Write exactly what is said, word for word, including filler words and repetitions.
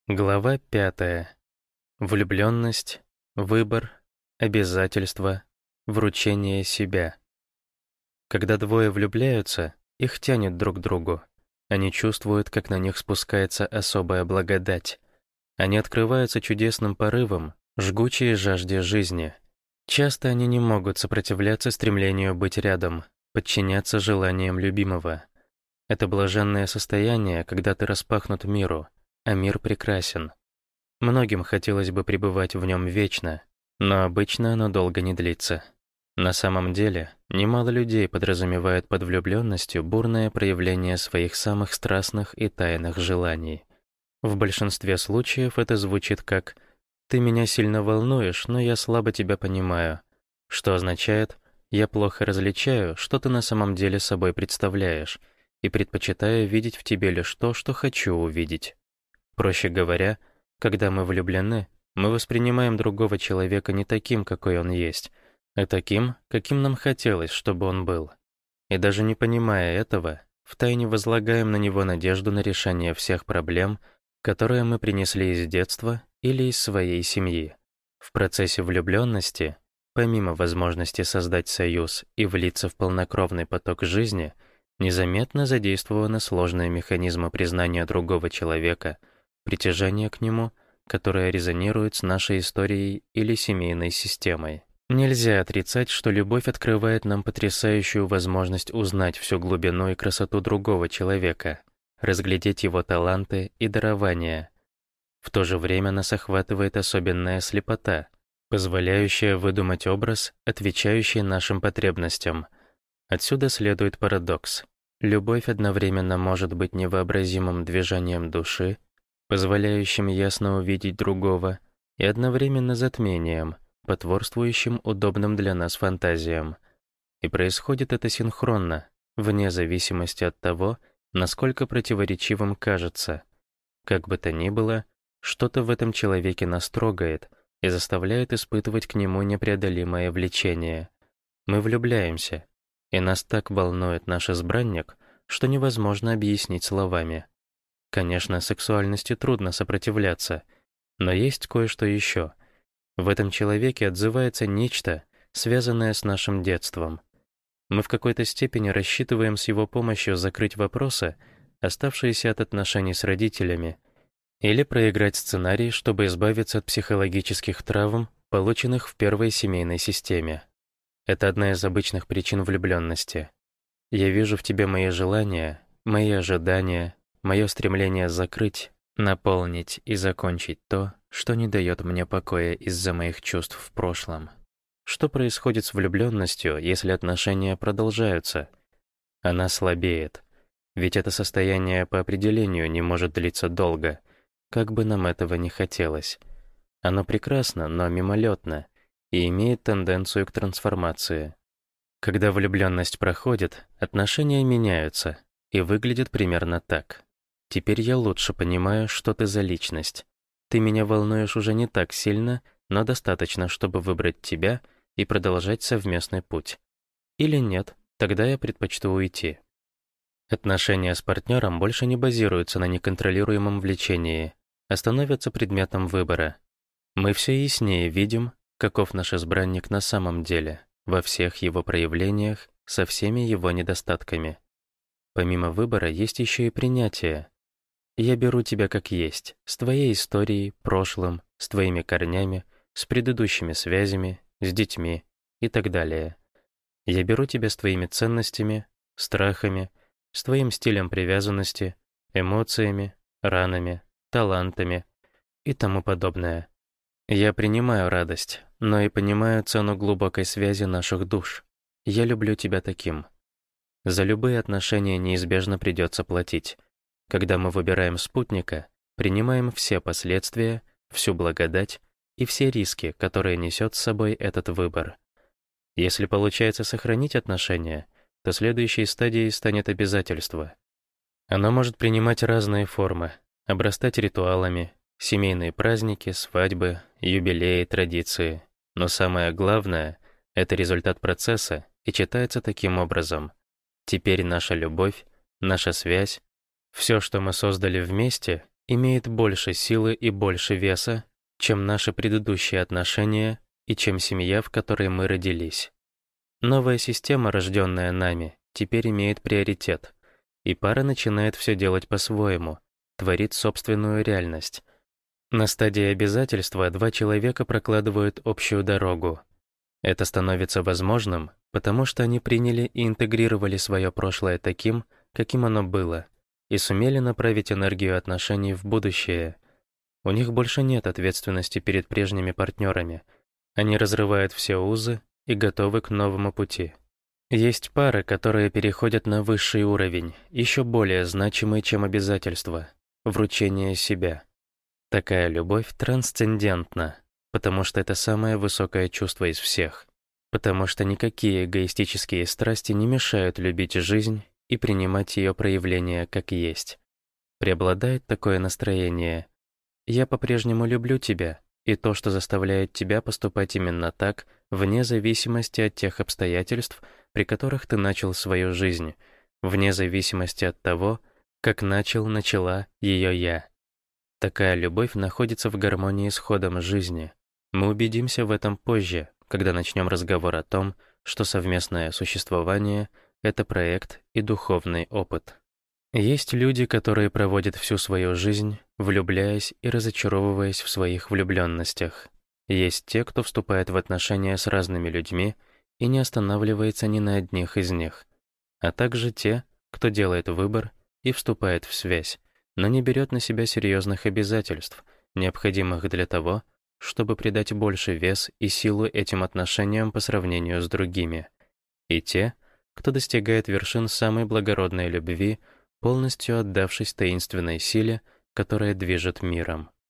Глава пятая. Влюбленность, выбор, обязательства, вручение себя. Когда двое влюбляются, их тянет друг к другу. Они чувствуют, как на них спускается особая благодать. Они открываются чудесным порывом, жгучей жажде жизни. Часто они не могут сопротивляться стремлению быть рядом, подчиняться желаниям любимого. Это блаженное состояние, когда ты распахнут миру, а мир прекрасен. Многим хотелось бы пребывать в нем вечно, но обычно оно долго не длится. На самом деле, немало людей подразумевают под влюбленностью бурное проявление своих самых страстных и тайных желаний. В большинстве случаев это звучит как «ты меня сильно волнуешь, но я слабо тебя понимаю», что означает «я плохо различаю, что ты на самом деле собой представляешь, и предпочитаю видеть в тебе лишь то, что хочу увидеть». Проще говоря, когда мы влюблены, мы воспринимаем другого человека не таким, какой он есть, а таким, каким нам хотелось, чтобы он был. И даже не понимая этого, втайне возлагаем на него надежду на решение всех проблем, которые мы принесли из детства или из своей семьи. В процессе влюбленности, помимо возможности создать союз и влиться в полнокровный поток жизни, незаметно задействованы сложные механизмы признания другого человека, притяжение к нему, которое резонирует с нашей историей или семейной системой. Нельзя отрицать, что любовь открывает нам потрясающую возможность узнать всю глубину и красоту другого человека, разглядеть его таланты и дарования. В то же время нас охватывает особенная слепота, позволяющая выдумать образ, отвечающий нашим потребностям. Отсюда следует парадокс. Любовь одновременно может быть невообразимым движением души, позволяющим ясно увидеть другого, и одновременно затмением, потворствующим удобным для нас фантазиям. И происходит это синхронно, вне зависимости от того, насколько противоречивым кажется. Как бы то ни было, что-то в этом человеке нас трогает и заставляет испытывать к нему непреодолимое влечение. Мы влюбляемся, и нас так волнует наш избранник, что невозможно объяснить словами. Конечно, сексуальности трудно сопротивляться, но есть кое-что еще. В этом человеке отзывается нечто, связанное с нашим детством. Мы в какой-то степени рассчитываем с его помощью закрыть вопросы, оставшиеся от отношений с родителями, или проиграть сценарий, чтобы избавиться от психологических травм, полученных в первой семейной системе. Это одна из обычных причин влюбленности. Я вижу в тебе мои желания, мои ожидания, мое стремление закрыть, наполнить и закончить то, что не дает мне покоя из-за моих чувств в прошлом. Что происходит с влюбленностью, если отношения продолжаются? Она слабеет, ведь это состояние по определению не может длиться долго, как бы нам этого не хотелось. Оно прекрасно, но мимолетно, и имеет тенденцию к трансформации. Когда влюбленность проходит, отношения меняются и выглядят примерно так. Теперь я лучше понимаю, что ты за личность. Ты меня волнуешь уже не так сильно, но достаточно, чтобы выбрать тебя и продолжать совместный путь. Или нет, тогда я предпочту уйти. Отношения с партнером больше не базируются на неконтролируемом влечении, а становятся предметом выбора. Мы все яснее видим, каков наш избранник на самом деле, во всех его проявлениях, со всеми его недостатками. Помимо выбора есть еще и принятие. Я беру тебя как есть, с твоей историей, прошлым, с твоими корнями, с предыдущими связями, с детьми и так далее. Я беру тебя с твоими ценностями, страхами, с твоим стилем привязанности, эмоциями, ранами, талантами и тому подобное. Я принимаю радость, но и понимаю цену глубокой связи наших душ. Я люблю тебя таким. За любые отношения неизбежно придется платить. Когда мы выбираем спутника, принимаем все последствия, всю благодать и все риски, которые несет с собой этот выбор. Если получается сохранить отношения, то следующей стадией станет обязательство. Оно может принимать разные формы, обрастать ритуалами, семейные праздники, свадьбы, юбилеи, традиции. Но самое главное — это результат процесса и читается таким образом. Теперь наша любовь, наша связь, все, что мы создали вместе, имеет больше силы и больше веса, чем наши предыдущие отношения и чем семья, в которой мы родились. Новая система, рожденная нами, теперь имеет приоритет, и пара начинает все делать по-своему, творит собственную реальность. На стадии обязательства два человека прокладывают общую дорогу. Это становится возможным, потому что они приняли и интегрировали свое прошлое таким, каким оно было, и сумели направить энергию отношений в будущее. У них больше нет ответственности перед прежними партнерами. Они разрывают все узы и готовы к новому пути. Есть пары, которые переходят на высший уровень, еще более значимый, чем обязательство — вручение себя. Такая любовь трансцендентна, потому что это самое высокое чувство из всех, потому что никакие эгоистические страсти не мешают любить жизнь и принимать ее проявления как есть. Преобладает такое настроение: «Я по-прежнему люблю тебя», и то, что заставляет тебя поступать именно так, вне зависимости от тех обстоятельств, при которых ты начал свою жизнь, вне зависимости от того, как начал, начала ее «я». Такая любовь находится в гармонии с ходом жизни. Мы убедимся в этом позже, когда начнем разговор о том, что совместное существование — это проект и духовный опыт. Есть люди, которые проводят всю свою жизнь, влюбляясь и разочаровываясь в своих влюбленностях. Есть те, кто вступает в отношения с разными людьми и не останавливается ни на одних из них. А также те, кто делает выбор и вступает в связь, но не берет на себя серьезных обязательств, необходимых для того, чтобы придать больше вес и силу этим отношениям по сравнению с другими. И те, кто достигает вершин самой благородной любви, полностью отдавшись таинственной силе, которая движет миром.